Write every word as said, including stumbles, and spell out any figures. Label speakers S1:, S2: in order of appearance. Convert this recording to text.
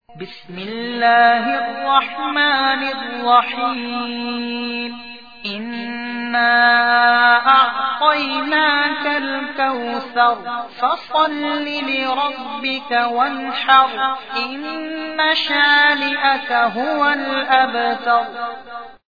S1: بسم الله الرحمن الرحيم إنا أعطيناك الكوثر فصل لربك وانحر إن شانئك هو الأبتر.